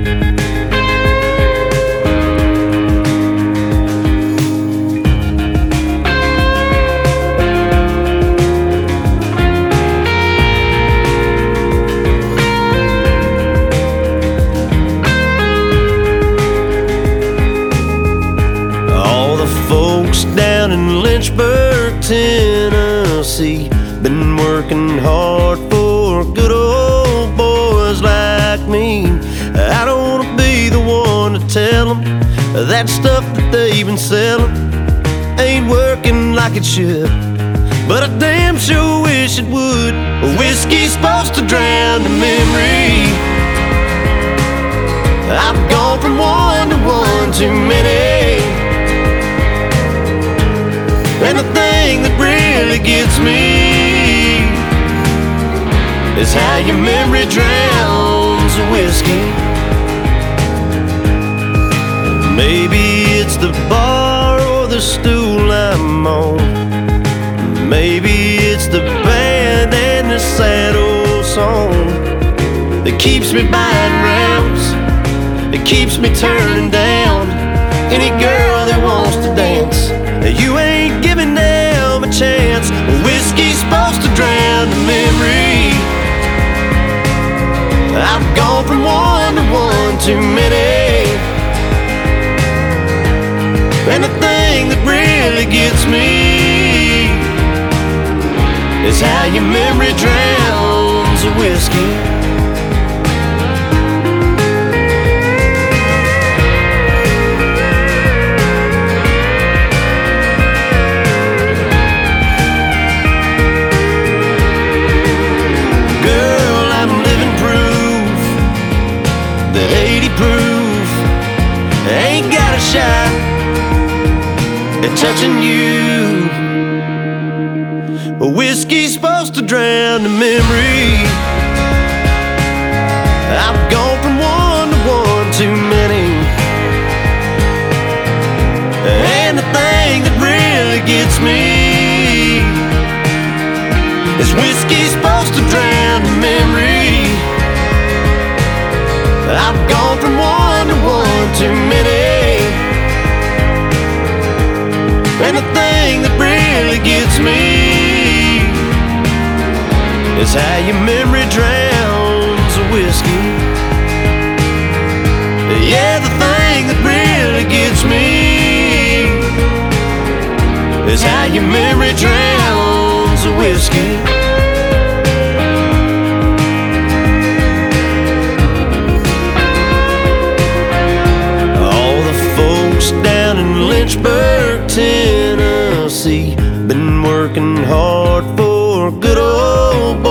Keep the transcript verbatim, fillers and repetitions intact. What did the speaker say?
Down in Lynchburg, Tennessee, been working hard for good old boys like me. I don't wanna be the one to tell them that stuff that they've been selling ain't working like it should, but I damn sure wish it would. Whiskey's supposed to drown the memory. I've gone from one to one too many, and the thing that really gets me is how your memory drowns the whiskey. Maybe it's the bar or the stool I'm on. Maybe it's the band and the sad old song that keeps me buying rounds, that keeps me turning down any girl that wants to dance. You ain't giving them a chance. Whiskey's supposed to drown the memory. I've gone from one to one too many, and the thing that really gets me is how your memory drowns the whiskey. Ain't got a shot at touching you. Whiskey's supposed to drown the memory. I've gone from one to one too many, and the thing that really gets me is whiskey's supposed to drown the memory. I've gone from one to one too many, and the thing that really gets me is how your memory drowns the whiskey. Yeah, the thing that really gets me is how your memory drowns the whiskey. Down in Lynchburg, Tennessee, been working hard for good old boy.